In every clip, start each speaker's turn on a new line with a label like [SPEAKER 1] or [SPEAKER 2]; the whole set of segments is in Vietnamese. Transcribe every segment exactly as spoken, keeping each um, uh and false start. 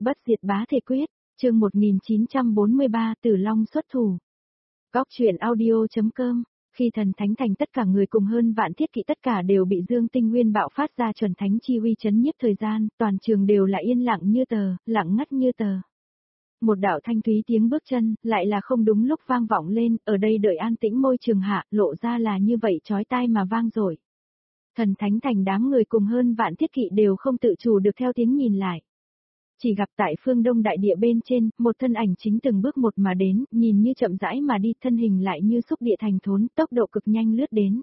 [SPEAKER 1] Bất diệt bá thể quyết, chương một nghìn chín trăm bốn mươi ba Tử Long xuất thủ. Góc truyện audio.com. Khi thần thánh thành tất cả người cùng hơn vạn thiết kỵ tất cả đều bị Dương Tinh Nguyên bạo phát ra chuẩn thánh chi uy chấn nhiếp thời gian, toàn trường đều là yên lặng như tờ, lặng ngắt như tờ. Một đạo thanh thúy tiếng bước chân, lại là không đúng lúc vang vọng lên, ở đây đợi an tĩnh môi trường hạ, lộ ra là như vậy chói tai mà vang rồi. Thần thánh thành đám người cùng hơn vạn thiết kỵ đều không tự chủ được theo tiếng nhìn lại. Chỉ gặp tại phương đông đại địa bên trên, một thân ảnh chính từng bước một mà đến, nhìn như chậm rãi mà đi, thân hình lại như xúc địa thành thốn, tốc độ cực nhanh lướt đến.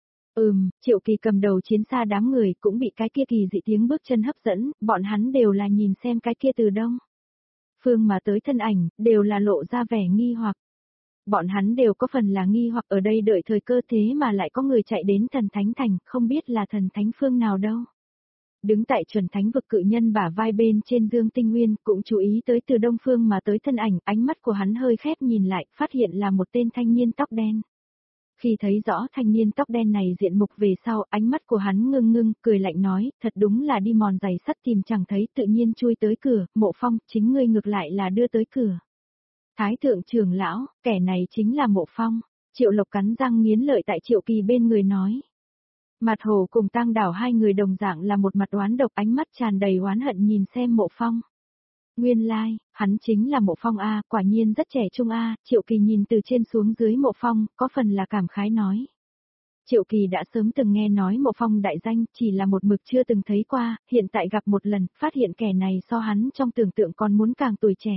[SPEAKER 1] Ừm, Triệu Kỳ cầm đầu chiến xa đám người cũng bị cái kia kỳ dị tiếng bước chân hấp dẫn, bọn hắn đều là nhìn xem cái kia từ đông phương mà tới thân ảnh, đều là lộ ra vẻ nghi hoặc. Bọn hắn đều có phần là nghi hoặc ở đây đợi thời cơ thế mà lại có người chạy đến thần thánh thành, không biết là thần thánh phương nào đâu. Đứng tại chuẩn thánh vực cự nhân bả vai bên trên Dương Tinh Nguyên cũng chú ý tới từ đông phương mà tới thân ảnh, ánh mắt của hắn hơi khép nhìn lại, phát hiện là một tên thanh niên tóc đen. Khi thấy rõ thanh niên tóc đen này diện mục về sau, ánh mắt của hắn ngưng ngưng, cười lạnh nói, thật đúng là đi mòn giày sắt tìm chẳng thấy, tự nhiên chui tới cửa, Mộ Phong, chính ngươi ngược lại là đưa tới cửa. Thái thượng trưởng lão, kẻ này chính là Mộ Phong. Triệu Lộc cắn răng nghiến lợi tại Triệu Kỳ bên người nói. Mặt Hồ cùng Tang Đảo hai người đồng dạng là một mặt oán độc, ánh mắt tràn đầy oán hận nhìn xem Mộ Phong. Nguyên lai, like, hắn chính là Mộ Phong a, quả nhiên rất trẻ trung a, Triệu Kỳ nhìn từ trên xuống dưới Mộ Phong, có phần là cảm khái nói. Triệu Kỳ đã sớm từng nghe nói Mộ Phong đại danh, chỉ là một mực chưa từng thấy qua, hiện tại gặp một lần, phát hiện kẻ này so hắn trong tưởng tượng còn muốn càng tuổi trẻ.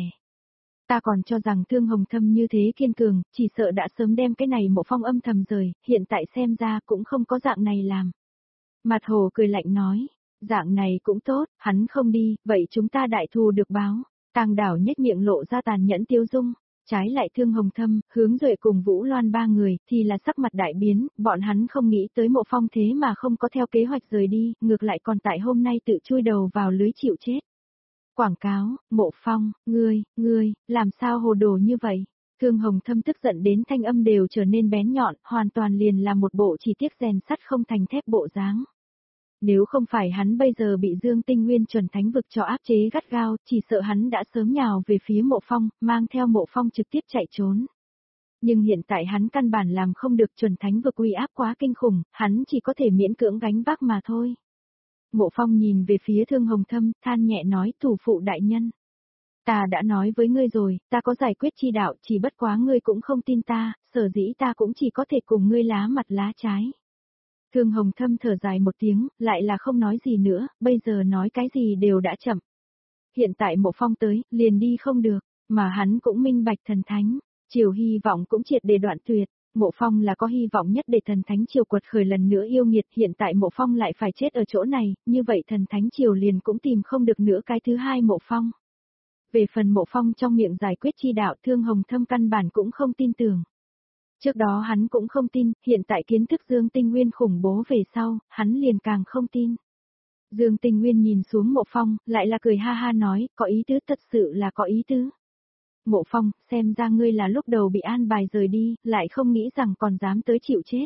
[SPEAKER 1] Ta còn cho rằng Thương Hồng Thâm như thế kiên cường, chỉ sợ đã sớm đem cái này Mộ Phong âm thầm rời, hiện tại xem ra cũng không có dạng này làm. Mặt Hồ cười lạnh nói, dạng này cũng tốt, hắn không đi, vậy chúng ta đại thù được báo. Tang Đảo nhếch miệng lộ ra tàn nhẫn tiêu dung, trái lại Thương Hồng Thâm, Hướng Duệ cùng Vũ Loan ba người, thì là sắc mặt đại biến, bọn hắn không nghĩ tới Mộ Phong thế mà không có theo kế hoạch rời đi, ngược lại còn tại hôm nay tự chui đầu vào lưới chịu chết. Quảng cáo, Mộ Phong, ngươi, ngươi, làm sao hồ đồ như vậy? Thương Hồng Thâm tức giận đến thanh âm đều trở nên bén nhọn, hoàn toàn liền là một bộ chỉ tiếc rèn sắt không thành thép bộ dáng. Nếu không phải hắn bây giờ bị Dương Tinh Nguyên chuẩn thánh vực cho áp chế gắt gao, chỉ sợ hắn đã sớm nhào về phía Mộ Phong, mang theo Mộ Phong trực tiếp chạy trốn. Nhưng hiện tại hắn căn bản làm không được, chuẩn thánh vực uy áp quá kinh khủng, hắn chỉ có thể miễn cưỡng gánh vác mà thôi. Mộ Phong nhìn về phía Thương Hồng Thâm, than nhẹ nói, thủ phụ đại nhân. Ta đã nói với ngươi rồi, ta có giải quyết chi đạo, chỉ bất quá ngươi cũng không tin ta, sở dĩ ta cũng chỉ có thể cùng ngươi lá mặt lá trái. Thương Hồng Thâm thở dài một tiếng, lại là không nói gì nữa, bây giờ nói cái gì đều đã chậm. Hiện tại Mộ Phong tới, liền đi không được, mà hắn cũng minh bạch thần thánh, triều hy vọng cũng triệt để đoạn tuyệt. Mộ Phong là có hy vọng nhất để thần thánh triều quật khởi lần nữa yêu nghiệt, hiện tại Mộ Phong lại phải chết ở chỗ này, như vậy thần thánh triều liền cũng tìm không được nữa cái thứ hai Mộ Phong. Về phần Mộ Phong trong miệng giải quyết chi đạo, Thương Hồng Thâm căn bản cũng không tin tưởng. Trước đó hắn cũng không tin, hiện tại kiến thức Dương Tinh Nguyên khủng bố về sau, hắn liền càng không tin. Dương Tinh Nguyên nhìn xuống Mộ Phong, lại là cười ha ha nói, có ý tứ, thật sự là có ý tứ. Mộ Phong, xem ra ngươi là lúc đầu bị an bài rời đi, lại không nghĩ rằng còn dám tới chịu chết.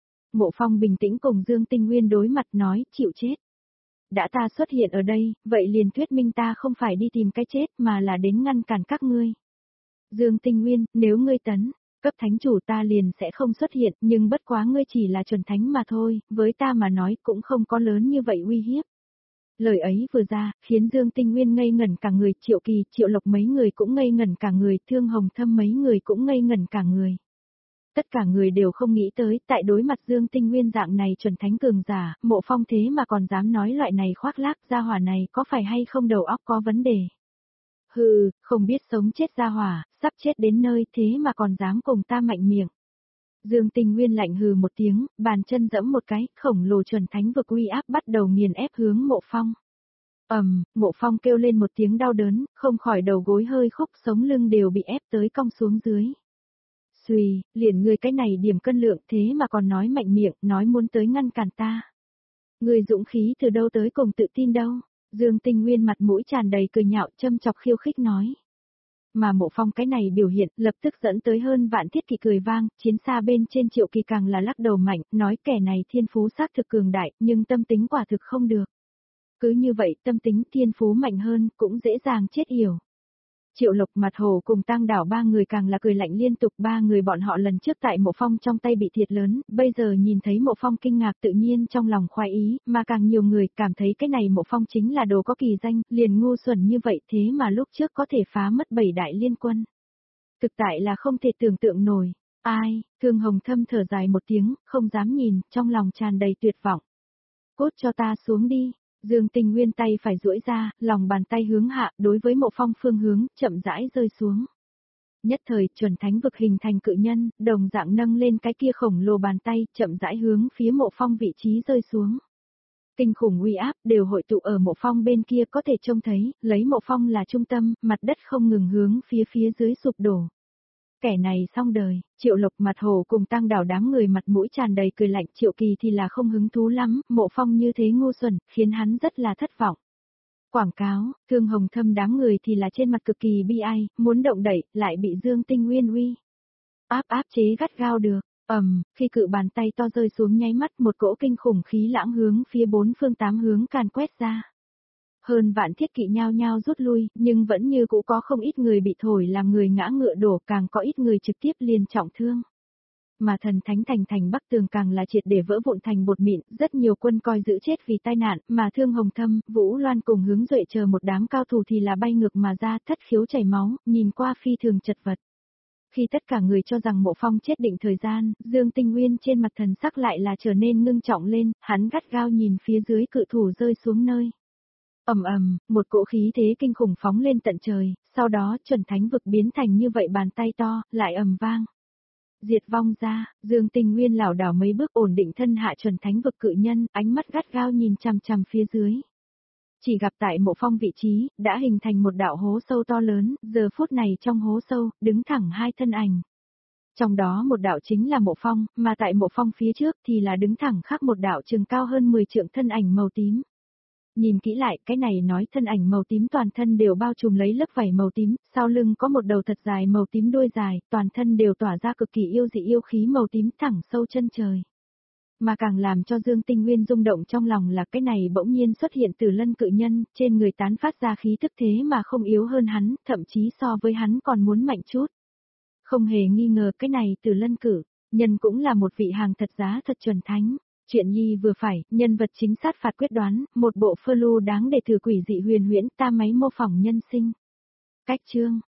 [SPEAKER 1] Mộ Phong bình tĩnh cùng Dương Tinh Nguyên đối mặt nói, chịu chết. Đã ta xuất hiện ở đây, vậy liền thuyết minh ta không phải đi tìm cái chết mà là đến ngăn cản các ngươi. Dương Tinh Nguyên, nếu ngươi tấn cấp thánh chủ ta liền sẽ không xuất hiện, nhưng bất quá ngươi chỉ là chuẩn thánh mà thôi, với ta mà nói cũng không có lớn như vậy uy hiếp. Lời ấy vừa ra, khiến Dương Tinh Nguyên ngây ngẩn cả người, Triệu Kỳ, Triệu Lộc mấy người cũng ngây ngẩn cả người, Thương Hồng Thâm mấy người cũng ngây ngẩn cả người. Tất cả người đều không nghĩ tới, tại đối mặt Dương Tinh Nguyên dạng này chuẩn thánh cường giả, Mộ Phong thế mà còn dám nói loại này khoác lác, gia hỏa này có phải hay không đầu óc có vấn đề. Hừ, không biết sống chết gia hỏa, sắp chết đến nơi thế mà còn dám cùng ta mạnh miệng. Dương Tinh Nguyên lạnh hừ một tiếng, bàn chân giẫm một cái, khổng lồ chuẩn thánh vực uy áp bắt đầu nghiền ép hướng Mộ Phong. Ầm, um, Mộ Phong kêu lên một tiếng đau đớn, không khỏi đầu gối hơi khúc, sống lưng đều bị ép tới cong xuống dưới. Xùy, liền ngươi cái này điểm cân lượng thế mà còn nói mạnh miệng, nói muốn tới ngăn cản ta. Ngươi dũng khí từ đâu tới cùng tự tin đâu? Dương Tinh Nguyên mặt mũi tràn đầy cười nhạo, châm chọc khiêu khích nói. Mà Mộ Phong cái này biểu hiện, lập tức dẫn tới hơn vạn thiết kỵ cười vang, chiến xa bên trên Triệu Kỳ càng là lắc đầu mạnh, nói kẻ này thiên phú xác thực cường đại, nhưng tâm tính quả thực không được. Cứ như vậy tâm tính thiên phú mạnh hơn cũng dễ dàng chết yểu. Triệu Lộc Mặt Hồ cùng Tang Đảo ba người càng là cười lạnh liên tục, ba người bọn họ lần trước tại Mộ Phong trong tay bị thiệt lớn, bây giờ nhìn thấy Mộ Phong kinh ngạc tự nhiên trong lòng khoái ý, mà càng nhiều người cảm thấy cái này Mộ Phong chính là đồ có kỳ danh, liền ngu xuẩn như vậy thế mà lúc trước có thể phá mất bảy đại liên quân. Thực tại là không thể tưởng tượng nổi. Ai, Thương Hồng Thâm thở dài một tiếng, không dám nhìn, trong lòng tràn đầy tuyệt vọng. Cốt cho ta xuống đi. Dương Tinh Nguyên tay phải duỗi ra, lòng bàn tay hướng hạ, đối với Mộ Phong phương hướng, chậm rãi rơi xuống. Nhất thời, chuẩn thánh vực hình thành cự nhân, đồng dạng nâng lên cái kia khổng lồ bàn tay, chậm rãi hướng phía Mộ Phong vị trí rơi xuống. Kinh khủng uy áp đều hội tụ ở Mộ Phong bên kia có thể trông thấy, lấy Mộ Phong là trung tâm, mặt đất không ngừng hướng phía phía dưới sụp đổ. Kẻ này xong đời, Triệu Lộc Mặt Hồ cùng Tang Đảo đám người mặt mũi tràn đầy cười lạnh, Triệu Kỳ thì là không hứng thú lắm, Mộ Phong như thế ngu xuẩn, khiến hắn rất là thất vọng. Quảng cáo, Thương Hồng Thâm đám người thì là trên mặt cực kỳ bi ai, muốn động đẩy, lại bị Dương Tinh Nguyên uy áp áp chế gắt gao được. Ầm, um, khi cự bàn tay to rơi xuống nháy mắt, một cỗ kinh khủng khí lãng hướng phía bốn phương tám hướng càn quét ra. Hơn vạn thiết kỵ nhao nhao rút lui, nhưng vẫn như cũ có không ít người bị thổi làm người ngã ngựa đổ, càng có ít người trực tiếp liền trọng thương. Mà thần thánh thành thành Bắc Tường càng là triệt để vỡ vụn thành bột mịn, rất nhiều quân coi giữ chết vì tai nạn, mà Thương Hồng Thâm, Vũ Loan cùng Hướng Duệ chờ một đám cao thủ thì là bay ngược mà ra, thất khiếu chảy máu, nhìn qua phi thường chật vật. Khi tất cả người cho rằng Mộ Phong chết định thời gian, Dương Tinh Nguyên trên mặt thần sắc lại là trở nên ngưng trọng lên, hắn gắt gao nhìn phía dưới cự thủ rơi xuống nơi. Ầm ầm, một cỗ khí thế kinh khủng phóng lên tận trời, sau đó chuẩn thánh vực biến thành như vậy bàn tay to, lại ầm vang. Diệt vong ra, Dương Tinh Nguyên lảo đảo mấy bước ổn định thân hạ chuẩn thánh vực cự nhân, ánh mắt gắt gao nhìn chằm chằm phía dưới. Chỉ gặp tại Mộ Phong vị trí, đã hình thành một đạo hố sâu to lớn, giờ phút này trong hố sâu, đứng thẳng hai thân ảnh. Trong đó một đạo chính là Mộ Phong, mà tại Mộ Phong phía trước thì là đứng thẳng khác một đạo chừng cao hơn mười trượng thân ảnh màu tím. Nhìn kỹ lại, cái này nói thân ảnh màu tím toàn thân đều bao trùm lấy lớp vảy màu tím, sau lưng có một đầu thật dài màu tím đuôi dài, toàn thân đều tỏa ra cực kỳ yêu dị yêu khí màu tím thẳng sâu chân trời. Mà càng làm cho Dương Tinh Nguyên rung động trong lòng là cái này bỗng nhiên xuất hiện từ lân cự nhân, trên người tán phát ra khí tức thế mà không yếu hơn hắn, thậm chí so với hắn còn muốn mạnh chút. Không hề nghi ngờ cái này từ lân cử, nhân cũng là một vị hàng thật giá thật chuẩn thánh. Chuyện nhi vừa phải, nhân vật chính sát phạt quyết đoán, một bộ phơ lưu đáng để thử quỷ dị huyền huyễn ta máy mô phỏng nhân sinh. Cách chương